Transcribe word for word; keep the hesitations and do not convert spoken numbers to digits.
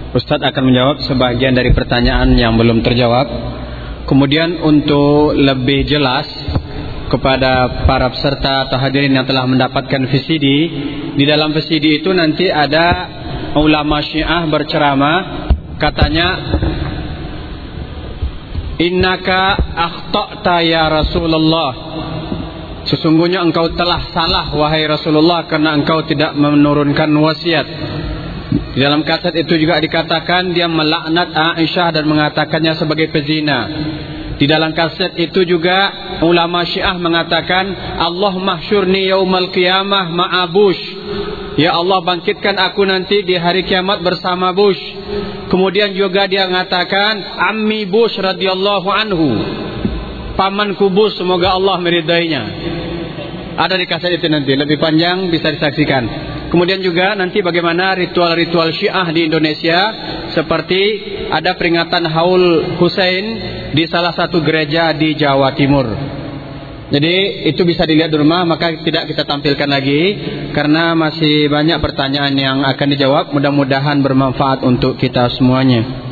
Ustadz akan menjawab sebagian dari pertanyaan yang belum terjawab. Kemudian untuk lebih jelas kepada para peserta atau hadirin yang telah mendapatkan V C D, di dalam V C D itu nanti ada ulama Syiah berceramah, katanya, innaka akhta'ta ya Rasulullah, sesungguhnya engkau telah salah wahai Rasulullah karena engkau tidak menurunkan wasiat. Di dalam kaset itu juga dikatakan dia melaknat Aisyah dan mengatakannya sebagai pezina. Di dalam kaset itu juga ulama Syiah mengatakan, Allah mahsyurni yaumal qiyamah ma'a Bush, ya Allah bangkitkan aku nanti di hari kiamat bersama Bush. Kemudian juga dia mengatakan, Ammi Bush radhiyallahu anhu, pamanku Bush semoga Allah meridainya. Ada di kaset itu nanti, lebih panjang bisa disaksikan. Kemudian juga nanti bagaimana ritual-ritual Syiah di Indonesia, seperti ada peringatan Haul Hussein di salah satu gereja di Jawa Timur. Jadi itu bisa dilihat di rumah, maka tidak kita tampilkan lagi karena masih banyak pertanyaan yang akan dijawab. Mudah-mudahan bermanfaat untuk kita semuanya.